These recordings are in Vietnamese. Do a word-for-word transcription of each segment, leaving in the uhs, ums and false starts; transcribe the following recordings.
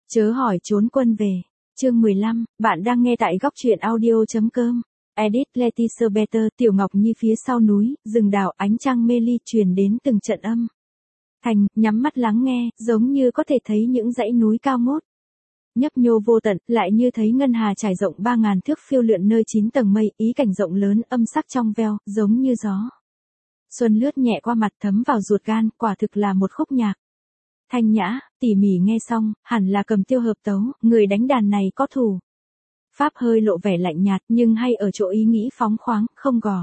Chớ hỏi trốn quân về. Chương mười lăm, bạn đang nghe tại góc truyện audio.com. Edit Leticia Better, Tiểu Ngọc Nhi phía sau núi, rừng đào, ánh trăng mê ly truyền đến từng trận âm. Thành, nhắm mắt lắng nghe, giống như có thể thấy những dãy núi cao ngút. Nhấp nhô vô tận, lại như thấy ngân hà trải rộng ba ngàn thước phiêu lượn nơi chín tầng mây, ý cảnh rộng lớn, âm sắc trong veo, giống như gió. Xuân lướt nhẹ qua mặt thấm vào ruột gan, quả thực là một khúc nhạc. Thanh nhã, tỉ mỉ nghe xong, hẳn là cầm tiêu hợp tấu, người đánh đàn này có thủ. Pháp hơi lộ vẻ lạnh nhạt nhưng hay ở chỗ ý nghĩ phóng khoáng, không gò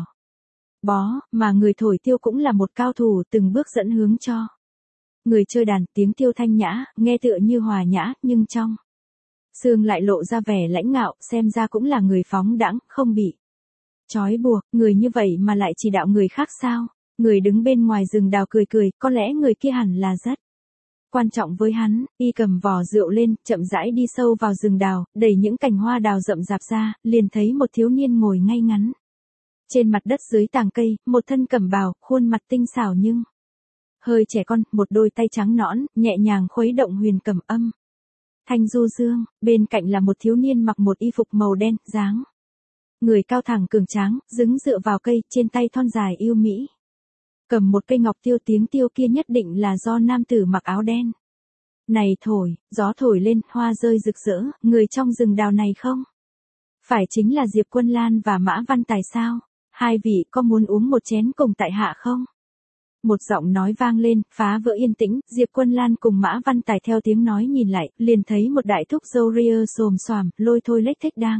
bó, mà người thổi tiêu cũng là một cao thủ từng bước dẫn hướng cho. Người chơi đàn tiếng tiêu thanh nhã, nghe tựa như hòa nhã, nhưng trong xương lại lộ ra vẻ lãnh ngạo, xem ra cũng là người phóng đãng, không bị trói buộc, người như vậy mà lại chỉ đạo người khác sao? Người đứng bên ngoài rừng đào cười cười, có lẽ người kia hẳn là rất quan trọng với hắn, y cầm vò rượu lên, chậm rãi đi sâu vào rừng đào, đẩy những cành hoa đào rậm rạp ra, liền thấy một thiếu niên ngồi ngay ngắn. Trên mặt đất dưới tàng cây, một thân cẩm bào, khuôn mặt tinh xảo nhưng hơi trẻ con, một đôi tay trắng nõn, nhẹ nhàng khuấy động huyền cầm âm. Thanh du dương, bên cạnh là một thiếu niên mặc một y phục màu đen, dáng người cao thẳng cường tráng, đứng dựa vào cây, trên tay thon dài yêu mỹ. Cầm một cây ngọc tiêu, tiếng tiêu kia nhất định là do nam tử mặc áo đen này thổi, gió thổi lên, hoa rơi rực rỡ, người trong rừng đào này không phải chính là Diệp Quân Lan và Mã Văn Tài sao? Hai vị có muốn uống một chén cùng tại hạ không? Một giọng nói vang lên, phá vỡ yên tĩnh, Diệp Quân Lan cùng Mã Văn Tài theo tiếng nói nhìn lại, liền thấy một đại thúc râu ria xồm xoàm, lôi thôi lếch thếch đang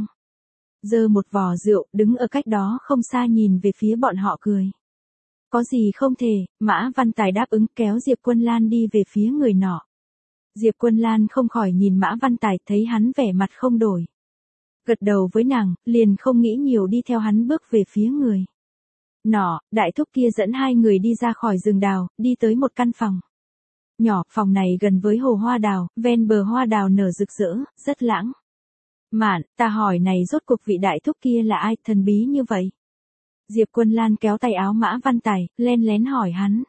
giơ một vò rượu, đứng ở cách đó không xa nhìn về phía bọn họ cười. Có gì không thể, Mã Văn Tài đáp ứng, kéo Diệp Quân Lan đi về phía người nọ. Diệp Quân Lan không khỏi nhìn Mã Văn Tài, thấy hắn vẻ mặt không đổi. Gật đầu với nàng, liền không nghĩ nhiều đi theo hắn bước về phía người nọ. Đại thúc kia dẫn hai người đi ra khỏi rừng đào, đi tới một căn phòng nhỏ, phòng này gần với hồ hoa đào, ven bờ hoa đào nở rực rỡ, rất lãng mạn. Ta hỏi này rốt cuộc vị đại thúc kia là ai, thần bí như vậy? Diệp Quân Lan kéo tay áo Mã Văn Tài, len lén hỏi hắn.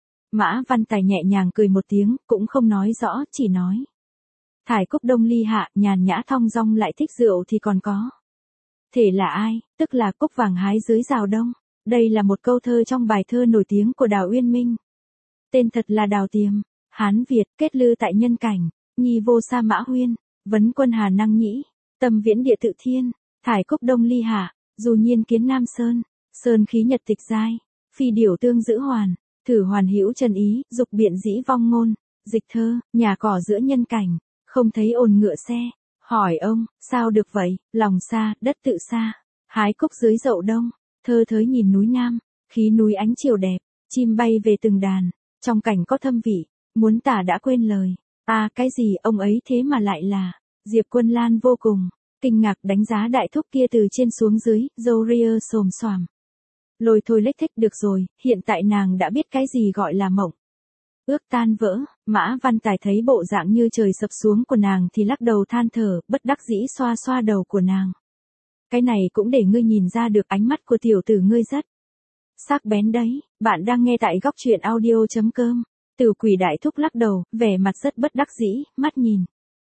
Mã Văn Tài nhẹ nhàng cười một tiếng, cũng không nói rõ, chỉ nói. Thải Cúc Đông ly hạ, nhàn nhã thong dong lại thích rượu thì còn có thể là ai, tức là cúc vàng hái dưới rào đông. Đây là một câu thơ trong bài thơ nổi tiếng của Đào Uyên Minh. Tên thật là Đào Tiềm, Hán Việt, kết lư tại nhân cảnh, nhi vô sa mã huyên, vấn quân hà năng nhĩ, tâm viễn địa tự thiên, thải cúc đông ly hạ, dù nhiên kiến nam sơn, sơn khí nhật tịch giai, phi điểu tương giữ hoàn, thử hoàn hữu trần ý, dục biện dĩ vong ngôn, dịch thơ, nhà cỏ giữa nhân cảnh, không thấy ồn ngựa xe. Hỏi ông, sao được vậy, lòng xa, đất tự xa, hái cúc dưới dậu đông, thơ thới nhìn núi nam, khí núi ánh chiều đẹp, chim bay về từng đàn, trong cảnh có thâm vị, muốn tả đã quên lời. À, cái gì, ông ấy thế mà lại là. Diệp Quân Lan vô cùng kinh ngạc đánh giá đại thúc kia từ trên xuống dưới, râu ria xồm xoàm. Lôi thôi lếch thếch. Được rồi, hiện tại nàng đã biết cái gì gọi là mộng ước tan vỡ. Mã Văn Tài thấy bộ dạng như trời sập xuống của nàng thì lắc đầu than thở, bất đắc dĩ xoa xoa đầu của nàng. Cái này cũng để ngươi nhìn ra được ánh mắt của tiểu tử ngươi rất sắc bén đấy. Bạn đang nghe tại góc truyện audio.com. Tử Quỷ đại thúc lắc đầu, vẻ mặt rất bất đắc dĩ, mắt nhìn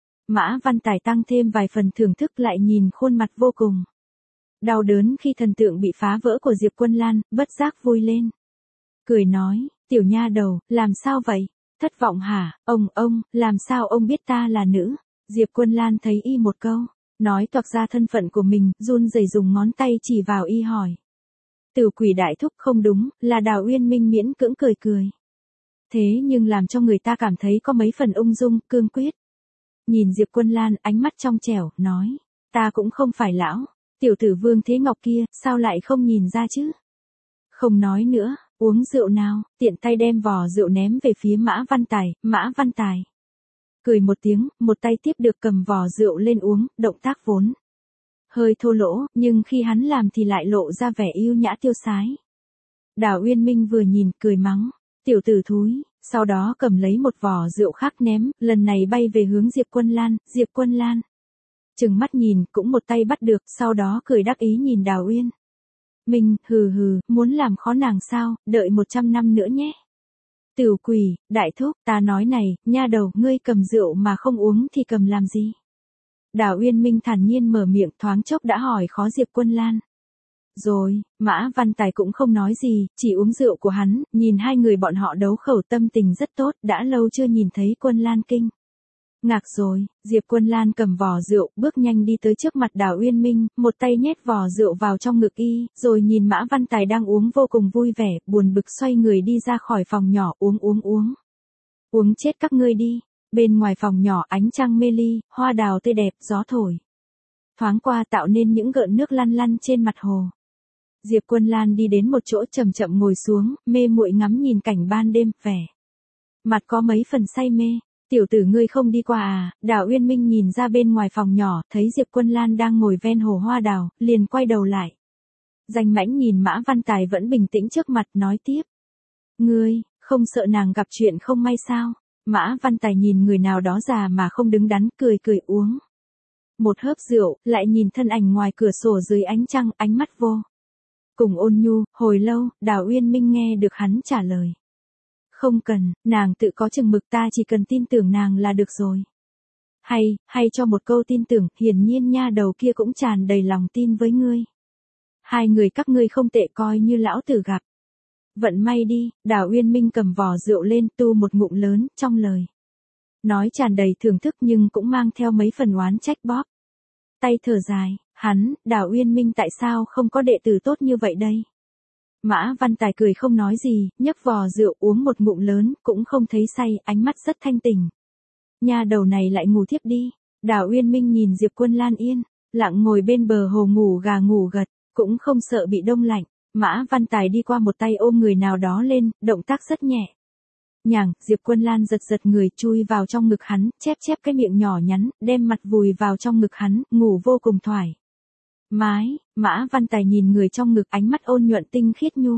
Mã Văn Tài tăng thêm vài phần thưởng thức, lại nhìn khuôn mặt vô cùng đau đớn khi thần tượng bị phá vỡ của Diệp Quân Lan, bất giác vui lên. Cười nói, tiểu nha đầu, làm sao vậy? Thất vọng hả? Ông, ông, làm sao ông biết ta là nữ? Diệp Quân Lan thấy y một câu nói toạc ra thân phận của mình, run rẩy dùng ngón tay chỉ vào y hỏi. Tử Quỷ đại thúc, không đúng, là Đào Uyên Minh miễn cưỡng cười cười. Thế nhưng làm cho người ta cảm thấy có mấy phần ung dung, cương quyết. Nhìn Diệp Quân Lan, ánh mắt trong trẻo, nói, ta cũng không phải lão tiểu tử Vương Thế Ngọc kia, sao lại không nhìn ra chứ? Không nói nữa, uống rượu nào, tiện tay đem vò rượu ném về phía Mã Văn Tài. Mã Văn Tài cười một tiếng, một tay tiếp được cầm vò rượu lên uống, động tác vốn hơi thô lỗ, nhưng khi hắn làm thì lại lộ ra vẻ yêu nhã tiêu sái. Đào Uyên Minh vừa nhìn, cười mắng, tiểu tử thúi, sau đó cầm lấy một vò rượu khác ném, lần này bay về hướng Diệp Quân Lan. Diệp Quân Lan chừng mắt nhìn, cũng một tay bắt được, sau đó cười đắc ý nhìn Đào Uyên Minh, hừ hừ, muốn làm khó nàng sao, đợi một trăm năm nữa nhé. Tửu quỷ, đại thúc, ta nói này, nha đầu, ngươi cầm rượu mà không uống thì cầm làm gì? Đào Uyên Minh thản nhiên mở miệng, thoáng chốc đã hỏi khó Diệp Quân Lan. Rồi, Mã Văn Tài cũng không nói gì, chỉ uống rượu của hắn, nhìn hai người bọn họ đấu khẩu tâm tình rất tốt, đã lâu chưa nhìn thấy Quân Lan kinh. Ngạc rồi, Diệp Quân Lan cầm vò rượu, bước nhanh đi tới trước mặt Đào Uyên Minh, một tay nhét vò rượu vào trong ngực y, rồi nhìn Mã Văn Tài đang uống vô cùng vui vẻ, buồn bực xoay người đi ra khỏi phòng nhỏ, uống uống uống. Uống chết các ngươi đi. Bên ngoài phòng nhỏ ánh trăng mê ly, hoa đào tươi đẹp, gió thổi. Thoáng qua tạo nên những gợn nước lăn lăn trên mặt hồ. Diệp Quân Lan đi đến một chỗ chậm chậm ngồi xuống, mê muội ngắm nhìn cảnh ban đêm, vẻ mặt có mấy phần say mê. Tiểu tử ngươi không đi qua à? Đào Uyên Minh nhìn ra bên ngoài phòng nhỏ, thấy Diệp Quân Lan đang ngồi ven hồ hoa đào, liền quay đầu lại. Danh mãnh nhìn Mã Văn Tài vẫn bình tĩnh trước mặt, nói tiếp. Ngươi, không sợ nàng gặp chuyện không may sao? Mã Văn Tài nhìn người nào đó già mà không đứng đắn, cười cười uống một hớp rượu, lại nhìn thân ảnh ngoài cửa sổ dưới ánh trăng, ánh mắt vô cùng ôn nhu. Hồi lâu, Đào Uyên Minh nghe được hắn trả lời. Không cần, nàng tự có chừng mực, ta chỉ cần tin tưởng nàng là được rồi. Hay, hay cho một câu tin tưởng, hiển nhiên nha đầu kia cũng tràn đầy lòng tin với ngươi. Hai người các ngươi không tệ, coi như lão tử gặp. Vận may đi. Đào Uyên Minh cầm vò rượu lên, tu một ngụm lớn, trong lời nói tràn đầy thưởng thức nhưng cũng mang theo mấy phần oán trách bóp tay thở dài, hắn, Đào Uyên Minh tại sao không có đệ tử tốt như vậy đây? Mã Văn Tài cười không nói gì, nhấc vò rượu uống một ngụm lớn, cũng không thấy say, ánh mắt rất thanh tỉnh. Nha đầu này lại ngủ thiếp đi. Đào Uyên Minh nhìn Diệp Quân Lan yên lặng ngồi bên bờ hồ ngủ gà ngủ gật, cũng không sợ bị đông lạnh. Mã Văn Tài đi qua một tay ôm người nào đó lên, động tác rất nhẹ nhàng. Diệp Quân Lan giật giật người, chui vào trong ngực hắn, chép chép cái miệng nhỏ nhắn, đem mặt vùi vào trong ngực hắn, ngủ vô cùng thoải mái. Mã Văn Tài nhìn người trong ngực, ánh mắt ôn nhuận tinh khiết nhu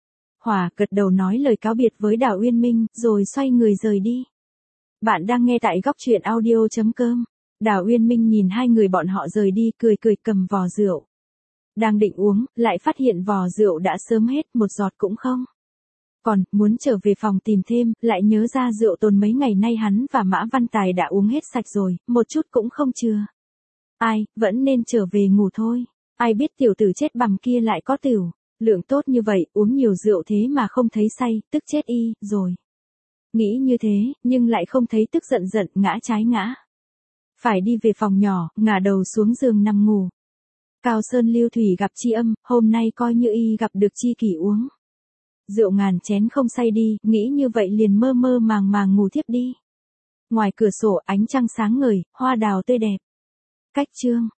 hòa, gật đầu nói lời cáo biệt với Đào Uyên Minh, rồi xoay người rời đi. Bạn đang nghe tại góc truyện audio chấm com. Đào Uyên Minh nhìn hai người bọn họ rời đi, cười cười cầm vò rượu đang định uống, lại phát hiện vò rượu đã sớm hết, một giọt cũng không còn. Muốn trở về phòng tìm thêm, lại nhớ ra rượu tồn mấy ngày nay hắn và Mã Văn Tài đã uống hết sạch rồi, một chút cũng không chừa. Ai, vẫn nên trở về ngủ thôi. Ai biết tiểu tử chết bằm kia lại có tiểu lượng tốt như vậy, uống nhiều rượu thế mà không thấy say, tức chết y rồi. Nghĩ như thế, nhưng lại không thấy tức giận giận, ngã trái ngã phải đi về phòng nhỏ, ngả đầu xuống giường nằm ngủ. Cao Sơn Lưu Thủy gặp Chi Âm, hôm nay coi như y gặp được chi kỷ uống rượu ngàn chén không say đi, nghĩ như vậy liền mơ mơ màng màng ngủ thiếp đi. Ngoài cửa sổ ánh trăng sáng ngời, hoa đào tươi đẹp. Cách chương